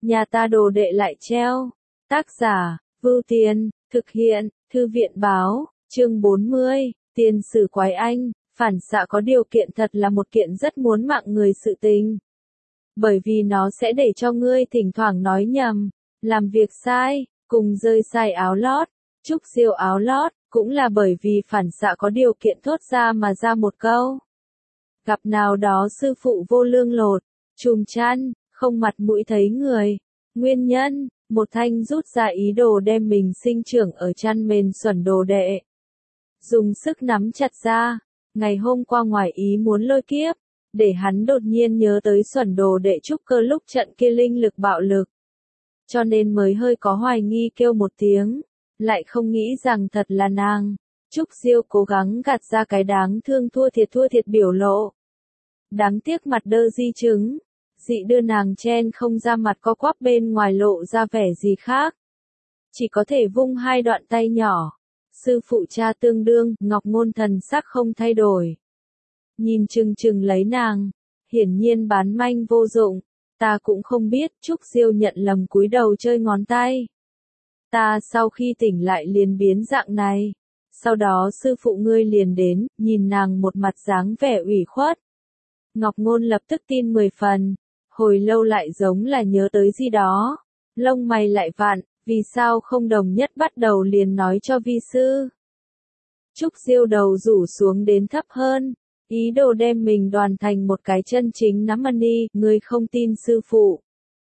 nhà ta đồ đệ lại treo. Tác giả, Vưu Tiên, thực hiện, Thư viện báo, chương 40, tiền sử quái anh, phản xạ có điều kiện thật là một kiện rất muốn mạng người sự tình. Bởi vì nó sẽ để cho ngươi thỉnh thoảng nói nhầm, làm việc sai, cùng rơi sai áo lót, trúc siêu áo lót, cũng là bởi vì phản xạ có điều kiện thốt ra mà ra một câu. Gặp nào đó sư phụ vô lương lột, chùm chăn, không mặt mũi thấy người. Nguyên nhân, một thanh rút ra ý đồ đem mình sinh trưởng ở chăn mền xuẩn đồ đệ. Dùng sức nắm chặt ra, ngày hôm qua ngoài ý muốn lôi kiếp, để hắn đột nhiên nhớ tới xuẩn đồ đệ trúc cơ lúc trận kia linh lực bạo lực. Cho nên mới hơi có hoài nghi kêu một tiếng, lại không nghĩ rằng thật là nàng. Trúc Diêu cố gắng gạt ra cái đáng thương thua thiệt biểu lộ. Đáng tiếc mặt đơ di chứng, dị đưa nàng chen không ra mặt co quắp bên ngoài lộ ra vẻ gì khác. Chỉ có thể vung hai đoạn tay nhỏ. Sư phụ cha tương đương, Ngọc Ngôn thần sắc không thay đổi. Nhìn chừng lấy nàng, hiển nhiên bán manh vô dụng. Ta cũng không biết, Trúc Diêu nhận lầm cúi đầu chơi ngón tay. Ta sau khi tỉnh lại liền biến dạng này. Sau đó sư phụ ngươi liền đến, nhìn nàng một mặt dáng vẻ ủy khuất. Ngọc Ngôn lập tức tin 10 phần, hồi lâu lại giống là nhớ tới gì đó. Lông mày lại vặn, vì sao không đồng nhất bắt đầu liền nói cho vi sư. Trúc Diêu đầu rủ xuống đến thấp hơn, ý đồ đem mình đoàn thành một cái chân chính nắm money, ngươi không tin sư phụ.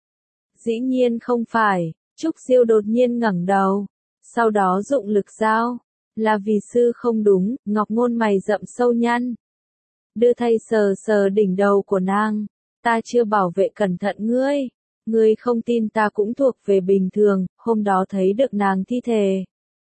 Dĩ nhiên không phải, Trúc Diêu đột nhiên ngẩng đầu, sau đó dụng lực giao, là vì sư không đúng, Ngọc Ngôn mày rậm sâu nhăn. Đưa thay sờ đỉnh đầu của nàng, ta chưa bảo vệ cẩn thận ngươi. Ngươi không tin ta cũng thuộc về bình thường, hôm đó thấy được nàng thi thể.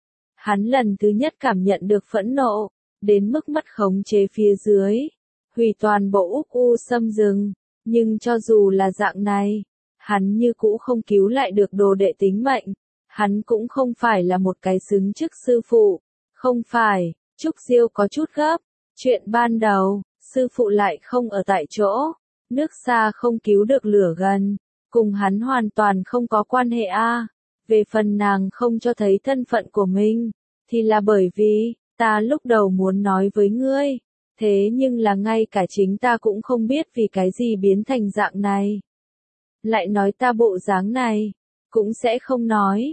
Hắn lần thứ nhất cảm nhận được phẫn nộ, đến mức mất khống chế phía dưới, hủy toàn bộ úc u xâm rừng, nhưng cho dù là dạng này, hắn như cũ không cứu lại được đồ đệ tính mệnh, hắn cũng không phải là một cái xứng chức sư phụ, không phải, Trúc Diêu có chút gấp, chuyện ban đầu, sư phụ lại không ở tại chỗ, nước xa không cứu được lửa gần. Cùng hắn hoàn toàn không có quan hệ a. Về phần nàng không cho thấy thân phận của mình, thì là bởi vì, ta lúc đầu muốn nói với ngươi, thế nhưng là ngay cả chính ta cũng không biết vì cái gì biến thành dạng này. Lại nói ta bộ dáng này, cũng sẽ không nói,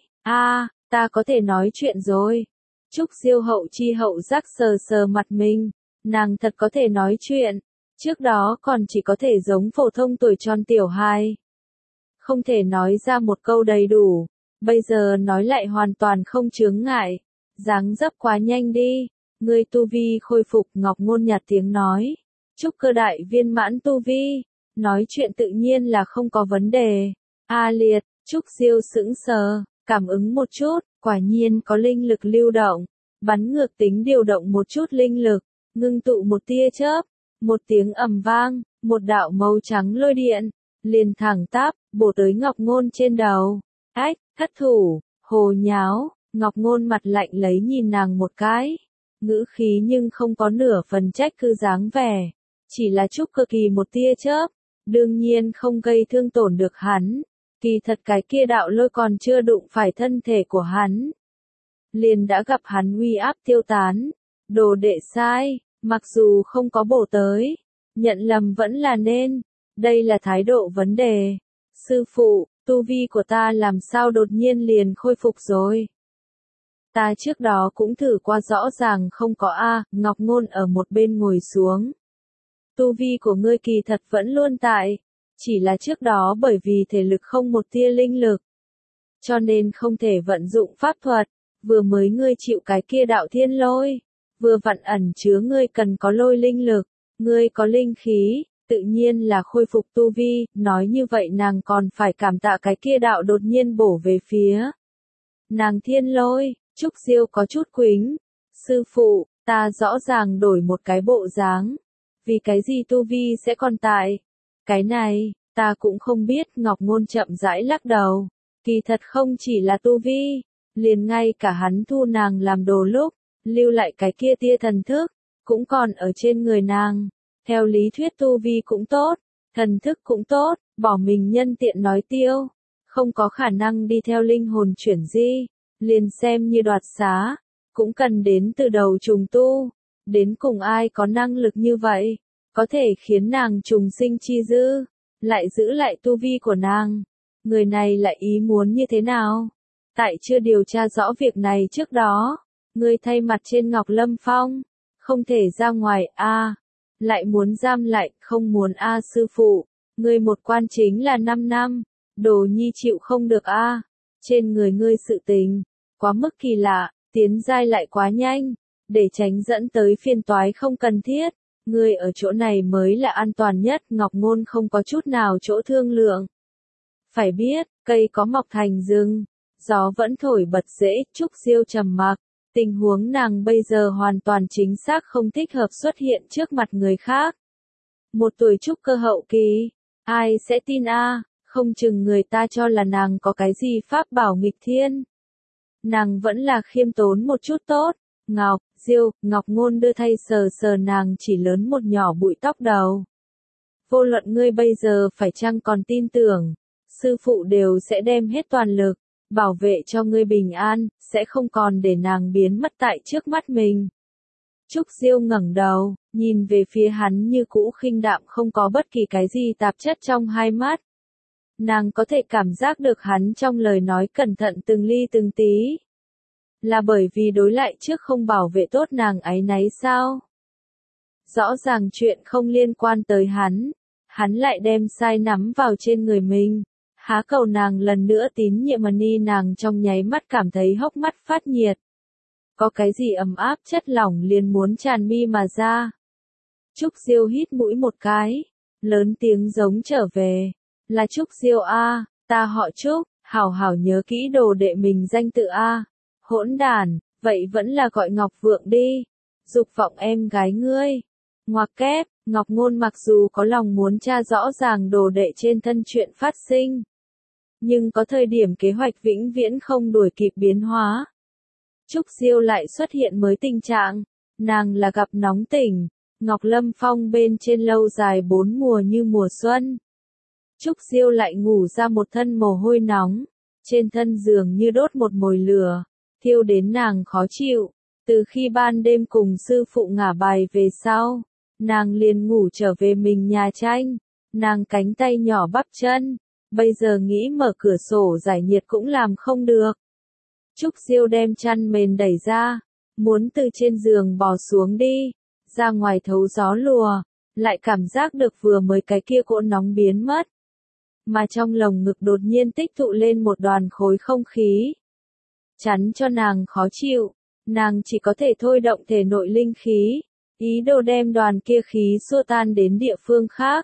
ta có thể nói chuyện rồi. Trúc Diêu hậu chi hậu giác sờ mặt mình, nàng thật có thể nói chuyện, trước đó còn chỉ có thể giống phổ thông tuổi tròn tiểu hài. Không thể nói ra một câu đầy đủ, bây giờ nói lại hoàn toàn không chướng ngại, dáng dấp quá nhanh đi, ngươi tu vi khôi phục. Ngọc Ngôn nhạt tiếng nói, trúc cơ đại viên mãn tu vi, nói chuyện tự nhiên là không có vấn đề. Liệt, Trúc Diêu sững sờ, cảm ứng một chút, quả nhiên có linh lực lưu động, bắn ngược tính điều động một chút linh lực, ngưng tụ một tia chớp, một tiếng ầm vang, một đạo màu trắng lôi điện liền thẳng tắp, bổ tới Ngọc Ngôn trên đầu. Ách, thất thủ, hồ nháo, Ngọc Ngôn mặt lạnh lấy nhìn nàng một cái. Ngữ khí nhưng không có nửa phần trách cứ dáng vẻ. Chỉ là trúc cơ kỳ một tia chớp, đương nhiên không gây thương tổn được hắn. Kỳ thật cái kia đạo lôi còn chưa đụng phải thân thể của hắn. Liền đã gặp hắn uy áp tiêu tán. Đồ đệ sai, mặc dù không có bổ tới, nhận lầm vẫn là nên. Đây là thái độ vấn đề. Sư phụ, tu vi của ta làm sao đột nhiên liền khôi phục rồi. Ta trước đó cũng thử qua rõ ràng không có Ngọc Ngôn ở một bên ngồi xuống. Tu vi của ngươi kỳ thật vẫn luôn tại, chỉ là trước đó bởi vì thể lực không một tia linh lực. Cho nên không thể vận dụng pháp thuật, vừa mới ngươi chịu cái kia đạo thiên lôi, vừa vặn ẩn chứa ngươi cần có lôi linh lực, ngươi có linh khí. Tự nhiên là khôi phục tu vi, nói như vậy nàng còn phải cảm tạ cái kia đạo đột nhiên bổ về phía. Nàng thiên lôi, Trúc Diêu có chút quính. Sư phụ, ta rõ ràng đổi một cái bộ dáng. Vì cái gì tu vi sẽ còn tại? Cái này, ta cũng không biết. Ngọc Ngôn chậm rãi lắc đầu. Kỳ thật không chỉ là tu vi, liền ngay cả hắn thu nàng làm đồ lúc, lưu lại cái kia tia thần thức, cũng còn ở trên người nàng. Theo lý thuyết tu vi cũng tốt, thần thức cũng tốt, bỏ mình nhân tiện nói tiêu. không có khả năng đi theo linh hồn chuyển di, liền xem như đoạt xá, cũng cần đến từ đầu trùng tu. Đến cùng ai có năng lực như vậy, có thể khiến nàng trùng sinh chi dư, lại giữ lại tu vi của nàng. Người này lại ý muốn như thế nào? Tại chưa điều tra rõ việc này trước đó, ngươi thay mặt trên Ngọc Lâm Phong, không thể ra ngoài a, lại muốn giam lại, không muốn a sư phụ, ngươi một quan chính là 5 năm, Đồ Nhi chịu không được a. Trên người ngươi sự tình quá mức kỳ lạ, tiến giai lại quá nhanh, để tránh dẫn tới phiền toái không cần thiết, ngươi ở chỗ này mới là an toàn nhất. Ngọc Ngôn không có chút nào chỗ thương lượng. Phải biết, cây có mọc thành rừng, gió vẫn thổi bật rễ. Trúc Diêu trầm mặc, tình huống nàng bây giờ hoàn toàn chính xác không thích hợp xuất hiện trước mặt người khác. Một tuổi trúc cơ hậu kỳ, ai sẽ tin a? Không chừng người ta cho là nàng có cái gì pháp bảo nghịch thiên. Nàng vẫn là khiêm tốn một chút tốt. Ngọc, Diêu, Ngọc Ngôn đưa tay sờ sờ nàng chỉ lớn một nhỏ bụi tóc đầu. Vô luận ngươi bây giờ phải chăng còn tin tưởng, sư phụ đều sẽ đem hết toàn lực, bảo vệ cho ngươi bình an, sẽ không còn để nàng biến mất tại trước mắt mình. Trúc Diêu ngẩng đầu, nhìn về phía hắn như cũ khinh đạm, không có bất kỳ cái gì tạp chất trong hai mắt. Nàng có thể cảm giác được hắn trong lời nói cẩn thận từng ly từng tí. Là bởi vì đối lại trước không bảo vệ tốt nàng áy náy sao? Rõ ràng chuyện không liên quan tới hắn lại đem sai nắm vào trên người mình. Há cầu nàng lần nữa tín nhiệm mà ni, nàng trong nháy mắt cảm thấy hốc mắt phát nhiệt. Có cái gì ấm áp chất lỏng liền muốn tràn mi mà ra. Trúc Diêu hít mũi một cái, lớn tiếng giống trở về. Là Trúc Diêu a, ta họ Trúc, hảo hảo nhớ kỹ đồ đệ mình danh tự a. Hỗn đản, vậy vẫn là gọi Ngọc Vượng đi. Dục vọng em gái ngươi. Ngoặc kép, Ngọc Ngôn mặc dù có lòng muốn tra rõ ràng đồ đệ trên thân chuyện phát sinh, nhưng có thời điểm kế hoạch vĩnh viễn không đuổi kịp biến hóa. Trúc Diêu lại xuất hiện mới tình trạng, nàng là gặp nóng tỉnh, Ngọc Lâm Phong bên trên lâu dài 4 mùa như mùa xuân. Trúc Diêu lại ngủ ra một thân mồ hôi nóng, trên thân giường như đốt một mồi lửa, thiêu đến nàng khó chịu. Từ khi ban đêm cùng sư phụ ngả bài về sau, nàng liền ngủ trở về mình nhà tranh, nàng cánh tay nhỏ bắp chân, bây giờ nghĩ mở cửa sổ giải nhiệt cũng làm không được. Trúc Diêu đem chăn mền đẩy ra, muốn từ trên giường bò xuống đi, ra ngoài thấu gió lùa, lại cảm giác được vừa mới cái kia cỗ nóng biến mất. Mà trong lồng ngực đột nhiên tích tụ lên một đoàn khối không khí. Chắn cho nàng khó chịu, nàng chỉ có thể thôi động thể nội linh khí, ý đồ đem đoàn kia khí xua tan đến địa phương khác.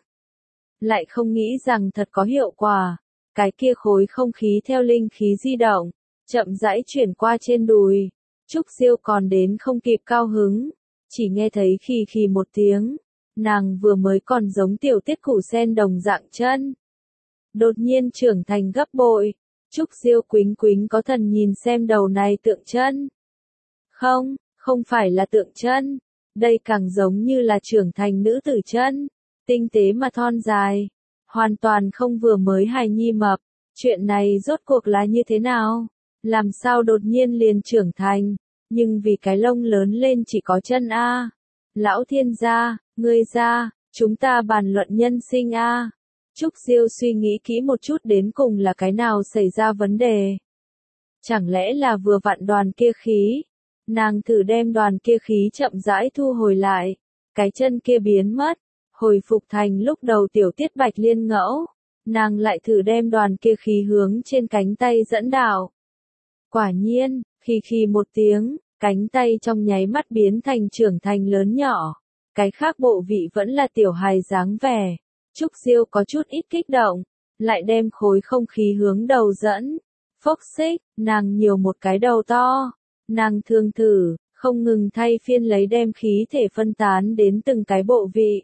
Lại không nghĩ rằng thật có hiệu quả, cái kia khối không khí theo linh khí di động, chậm rãi chuyển qua trên đùi. Trúc Diêu còn đến không kịp cao hứng, chỉ nghe thấy khì khì một tiếng, nàng vừa mới còn giống tiểu tiết củ sen đồng dạng chân. Đột nhiên trưởng thành gấp bội, Trúc Diêu quính quính có thần nhìn xem đầu này tượng chân. Không, không phải là tượng chân, đây càng giống như là trưởng thành nữ tử chân, tinh tế mà thon dài, hoàn toàn không vừa mới hài nhi mập. Chuyện này rốt cuộc là như thế nào? Làm sao đột nhiên liền trưởng thành, nhưng vì cái lông lớn lên chỉ có chân a. Lão thiên gia, ngươi gia, chúng ta bàn luận nhân sinh a. Trúc Diêu suy nghĩ kỹ một chút, đến cùng là cái nào xảy ra vấn đề. Chẳng lẽ là vừa vặn đoàn kia khí? Nàng thử đem đoàn kia khí chậm rãi thu hồi lại, cái chân kia biến mất, hồi phục thành lúc đầu tiểu tiết bạch liên ngẫu. Nàng lại thử đem đoàn kia khí hướng trên cánh tay dẫn đạo. Quả nhiên, khi một tiếng, cánh tay trong nháy mắt biến thành trưởng thành lớn nhỏ. Cái khác bộ vị vẫn là tiểu hài dáng vẻ. Trúc Diêu có chút ít kích động, lại đem khối không khí hướng đầu dẫn. Phốc xích, nàng nhiều một cái đầu to. Nàng thường thử, không ngừng thay phiên lấy đem khí thể phân tán đến từng cái bộ vị.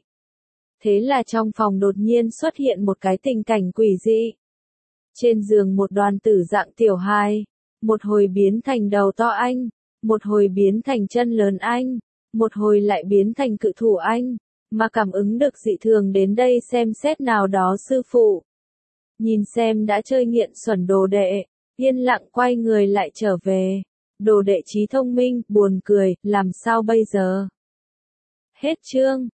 Thế là trong phòng đột nhiên xuất hiện một cái tình cảnh quỷ dị. Trên giường một đoàn tử dạng tiểu hài, một hồi biến thành đầu to anh, một hồi biến thành chân lớn anh, một hồi lại biến thành cự thủ anh, mà cảm ứng được dị thường đến đây xem xét nào đó sư phụ. Nhìn xem đã chơi nghiện xuẩn đồ đệ, yên lặng quay người lại trở về. Đồ đệ trí thông minh, buồn cười, làm sao bây giờ? Hết chương.